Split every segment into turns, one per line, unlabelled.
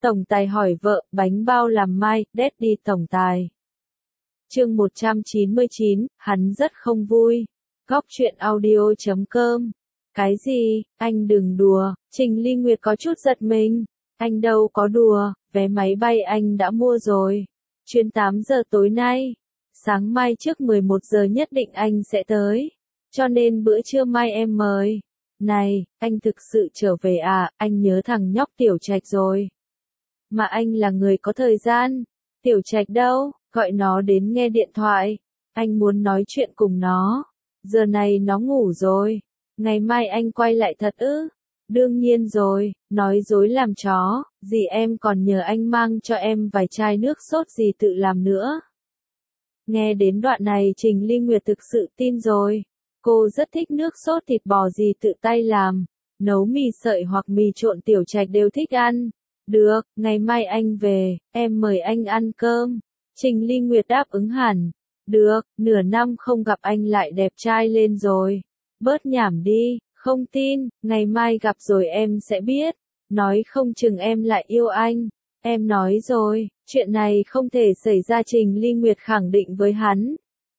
Tổng tài hỏi vợ, bánh bao làm mai, Daddy tổng tài. Chương 199, hắn rất không vui. Góc truyện audio.com. Cái gì, anh đừng đùa, Trình Ly Nguyệt có chút giật mình. Anh đâu có đùa, vé máy bay anh đã mua rồi. Chuyến 8 giờ tối nay. Sáng mai trước 11 giờ nhất định anh sẽ tới. Cho nên bữa trưa mai em mời. Này, anh thực sự trở về à, anh nhớ thằng nhóc Tiểu Trạch rồi. Mà anh là người có thời gian. Tiểu Trạch đâu, gọi nó đến nghe điện thoại. Anh muốn nói chuyện cùng nó. Giờ này nó ngủ rồi. Ngày mai anh quay lại thật ư? Đương nhiên rồi, nói dối làm chó, gì em còn nhờ anh mang cho em vài chai nước sốt gì tự làm nữa. Nghe đến đoạn này Trình Ly Nguyệt thực sự tin rồi. Cô rất thích nước sốt thịt bò gì tự tay làm. Nấu mì sợi hoặc mì trộn Tiểu Trạch đều thích ăn. Được, ngày mai anh về, em mời anh ăn cơm. Trình Ly Nguyệt đáp ứng hẳn. Được, nửa năm không gặp anh lại đẹp trai lên rồi. Bớt nhảm đi, không tin, ngày mai gặp rồi em sẽ biết. Nói không chừng em lại yêu anh. Em nói rồi, chuyện này không thể xảy ra, Trình Ly Nguyệt khẳng định với hắn.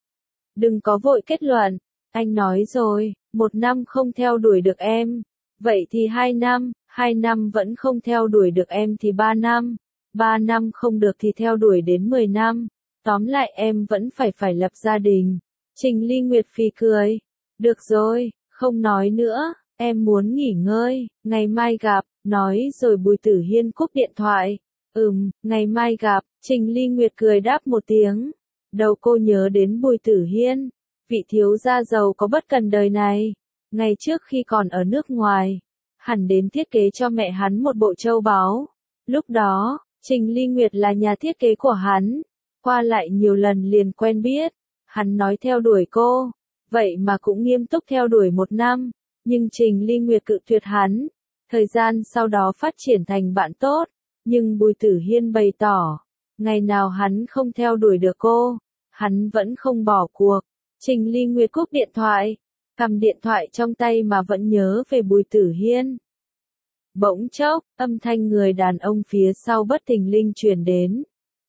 Đừng có vội kết luận, anh nói rồi, 1 năm không theo đuổi được em. Vậy thì 2 năm, 2 năm vẫn không theo đuổi được em thì 3 năm. 3 năm không được thì theo đuổi đến 10 năm. Tóm lại em vẫn phải lập gia đình. Trình Ly Nguyệt phì cười. Được rồi, không nói nữa, em muốn nghỉ ngơi, ngày mai gặp, nói rồi Bùi Tử Hiên cúp điện thoại. Ngày mai gặp, Trình Ly Nguyệt cười đáp một tiếng. Đầu cô nhớ đến Bùi Tử Hiên, vị thiếu gia giàu có bất cần đời này. Ngày trước khi còn ở nước ngoài, hẳn đến thiết kế cho mẹ hắn một bộ châu báu. Lúc đó, Trình Ly Nguyệt là nhà thiết kế của hắn. Qua lại nhiều lần liền quen biết. Hắn nói theo đuổi cô, vậy mà cũng nghiêm túc theo đuổi 1 năm. Nhưng Trình Ly Nguyệt cự tuyệt hắn. Thời gian sau đó phát triển thành bạn tốt. Nhưng Bùi Tử Hiên bày tỏ, ngày nào hắn không theo đuổi được cô, hắn vẫn không bỏ cuộc. Trình Ly Nguyệt cúp điện thoại, cầm điện thoại trong tay mà vẫn nhớ về Bùi Tử Hiên. Bỗng chốc, âm thanh người đàn ông phía sau bất thình lình truyền đến.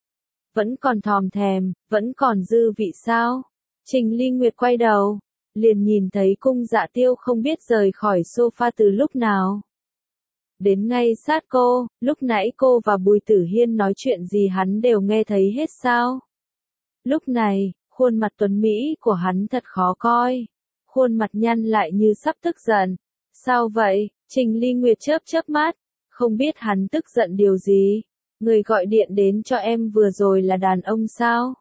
Vẫn còn thòm thèm, vẫn còn dư vị sao? Trình Ly Nguyệt quay đầu, liền nhìn thấy Cung Dạ Tiêu không biết rời khỏi sofa từ lúc nào. Đến ngay sát cô, lúc nãy cô và Bùi Tử Hiên nói chuyện gì hắn đều nghe thấy hết sao? Lúc này, khuôn mặt tuấn Mỹ của hắn thật khó coi. Khuôn mặt nhăn lại như sắp tức giận. Sao vậy? Trình Ly Nguyệt chớp mắt. Không biết hắn tức giận điều gì? Người gọi điện đến cho em vừa rồi là đàn ông sao?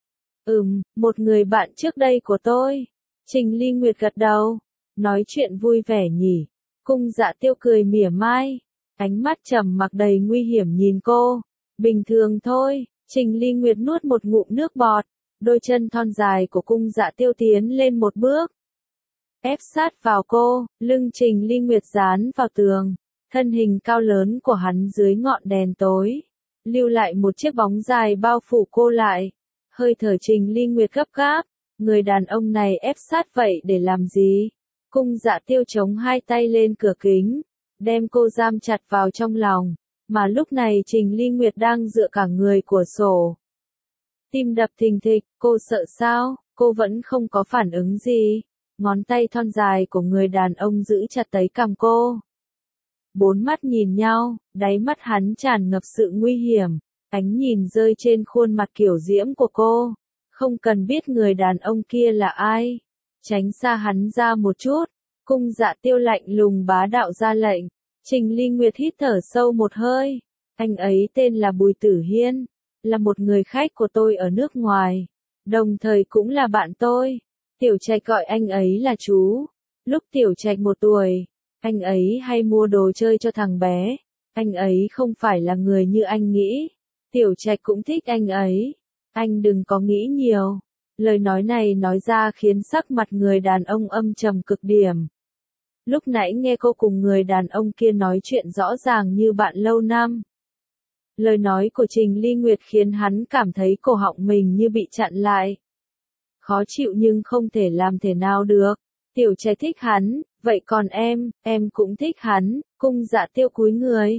Một người bạn trước đây của tôi. Trình Ly Nguyệt gật đầu. Nói chuyện vui vẻ nhỉ? Cung Dạ Tiêu cười mỉa mai. Ánh mắt trầm mặc đầy nguy hiểm nhìn cô. Bình thường thôi. Trình Ly Nguyệt nuốt một ngụm nước bọt. Đôi chân thon dài của Cung Dạ Tiêu tiến lên một bước. Ép sát vào cô, lưng Trình Ly Nguyệt dán vào tường. Thân hình cao lớn của hắn dưới ngọn đèn tối. Lưu lại một chiếc bóng dài bao phủ cô lại. Hơi thở Trình Ly Nguyệt gấp gáp. Người đàn ông này ép sát vậy để làm gì? Cung Dạ Tiêu chống hai tay lên cửa kính. Đem cô giam chặt vào trong lòng. Mà lúc này Trình Ly Nguyệt đang dựa cả người cửa sổ. Tim đập thình thịch, cô sợ sao? Cô vẫn không có phản ứng gì. Ngón tay thon dài của người đàn ông giữ chặt lấy cằm cô. 4 mắt nhìn nhau, đáy mắt hắn tràn ngập sự nguy hiểm. Ánh nhìn rơi trên khuôn mặt kiểu diễm của cô. Không cần biết người đàn ông kia là ai. Tránh xa hắn ra một chút. Cung Dạ Tiêu lạnh lùng bá đạo ra lệnh. Trình Ly Nguyệt hít thở sâu một hơi. Anh ấy tên là Bùi Tử Hiên. Là một người khách của tôi ở nước ngoài. Đồng thời cũng là bạn tôi. Tiểu Trạch gọi anh ấy là chú. Lúc Tiểu Trạch 1 tuổi, anh ấy hay mua đồ chơi cho thằng bé. Anh ấy không phải là người như anh nghĩ. Tiểu Trạch cũng thích anh ấy. Anh đừng có nghĩ nhiều. Lời nói này nói ra khiến sắc mặt người đàn ông âm trầm cực điểm. Lúc nãy nghe cô cùng người đàn ông kia nói chuyện rõ ràng như bạn lâu năm. Lời nói của Trình Ly Nguyệt khiến hắn cảm thấy cổ họng mình như bị chặn lại. Khó chịu nhưng không thể làm thế nào được. Tiểu Trạch thích hắn, vậy còn em cũng thích hắn. Cung Dạ Tiêu cúi người.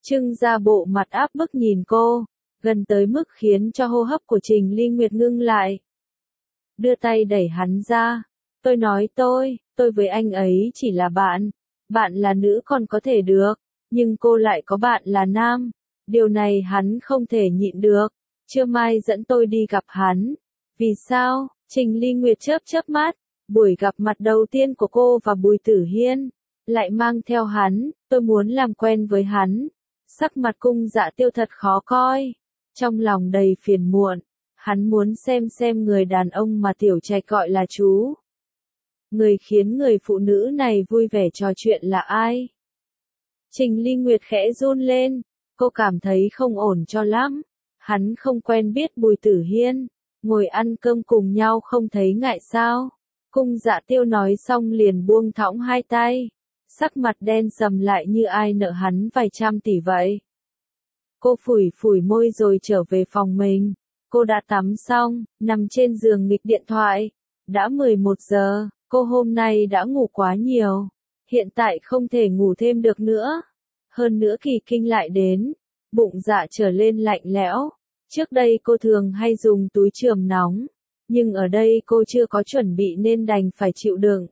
trưng ra bộ mặt áp bức nhìn cô, gần tới mức khiến cho hô hấp của Trình Ly Nguyệt ngưng lại. Đưa tay đẩy hắn ra. Tôi nói tôi với anh ấy chỉ là bạn. Bạn là nữ còn có thể được, nhưng cô lại có bạn là nam. Điều này hắn không thể nhịn được. Trưa mai dẫn tôi đi gặp hắn. Vì sao? Trình Ly Nguyệt chớp mắt. Buổi gặp mặt đầu tiên của cô và Bùi Tử Hiên lại mang theo hắn, tôi muốn làm quen với hắn. Sắc mặt Cung Dạ Tiêu thật khó coi, trong lòng đầy phiền muộn, hắn muốn xem người đàn ông mà Tiểu Trạch gọi là chú. Người khiến người phụ nữ này vui vẻ trò chuyện là ai? Trình Ly Nguyệt khẽ run lên, cô cảm thấy không ổn cho lắm. Hắn không quen biết Bùi Tử Hiên, ngồi ăn cơm cùng nhau không thấy ngại sao? Cung Dạ Tiêu nói xong liền buông thõng hai tay, sắc mặt đen sầm lại như ai nợ hắn vài trăm tỷ vậy. Cô phủi môi rồi trở về phòng mình. Cô đã tắm xong, nằm trên giường nghịch điện thoại. Đã 11 giờ, cô hôm nay đã ngủ quá nhiều. Hiện tại không thể ngủ thêm được nữa. Hơn nữa kỳ kinh lại đến, bụng dạ trở lên lạnh lẽo. Trước đây cô thường hay dùng túi chườm nóng, nhưng ở đây cô chưa có chuẩn bị nên đành phải chịu đựng.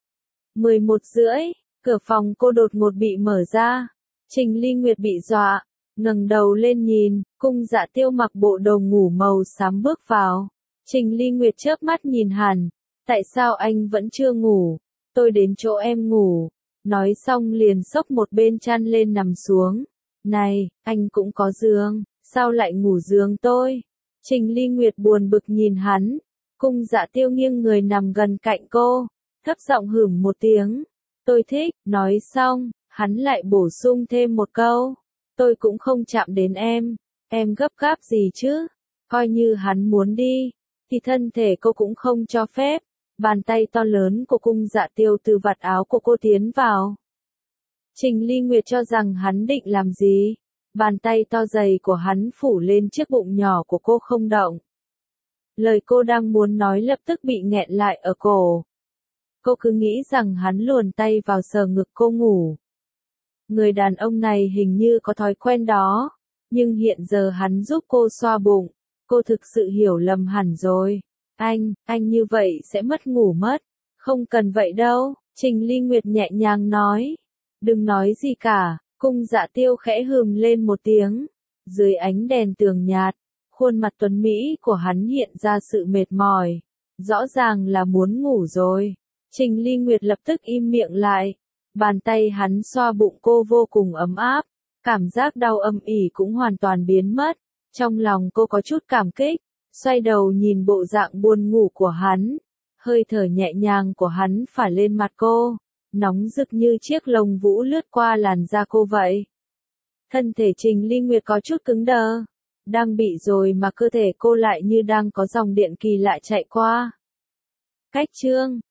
11 rưỡi, cửa phòng cô đột ngột bị mở ra. Trình Ly Nguyệt bị dọa, ngẩng đầu lên nhìn, Cung Dạ Tiêu mặc bộ đồ ngủ màu xám bước vào. Trình Ly Nguyệt chớp mắt nhìn hắn, tại sao anh vẫn chưa ngủ? Tôi đến chỗ em ngủ. Nói xong liền xốc một bên chăn lên nằm xuống. Này, anh cũng có giường, sao lại ngủ giường tôi? Trình Ly Nguyệt buồn bực nhìn hắn. Cung Dạ Tiêu nghiêng người nằm gần cạnh cô, thấp giọng hửm một tiếng. Tôi thích, nói xong, hắn lại bổ sung thêm một câu. Tôi cũng không chạm đến em gấp gáp gì chứ? Coi như hắn muốn đi, thì thân thể cô cũng không cho phép. Bàn tay to lớn của Cung Dạ Tiêu từ vạt áo của cô tiến vào. Trình Ly Nguyệt cho rằng hắn định làm gì? Bàn tay to dày của hắn phủ lên chiếc bụng nhỏ của cô không động. Lời cô đang muốn nói lập tức bị nghẹn lại ở cổ. Cô cứ nghĩ rằng hắn luồn tay vào sờ ngực cô ngủ. Người đàn ông này hình như có thói quen đó, nhưng hiện giờ hắn giúp cô xoa bụng, cô thực sự hiểu lầm hẳn rồi. Anh như vậy sẽ mất ngủ mất. Không cần vậy đâu, Trình Ly Nguyệt nhẹ nhàng nói. Đừng nói gì cả. Cung Dạ Tiêu khẽ hừm lên một tiếng. Dưới ánh đèn tường nhạt, khuôn mặt tuấn Mỹ của hắn hiện ra sự mệt mỏi. Rõ ràng là muốn ngủ rồi. Trình Ly Nguyệt lập tức im miệng lại. Bàn tay hắn xoa bụng cô vô cùng ấm áp. Cảm giác đau âm ỉ cũng hoàn toàn biến mất. Trong lòng cô có chút cảm kích. Xoay đầu nhìn bộ dạng buồn ngủ của hắn. Hơi thở nhẹ nhàng của hắn phả lên mặt cô. Nóng rực như chiếc lông vũ lướt qua làn da cô vậy. Thân thể Trình Ly Nguyệt có chút cứng đờ. Đang bị rồi mà cơ thể cô lại như đang có dòng điện kỳ lạ chạy qua. Cách chương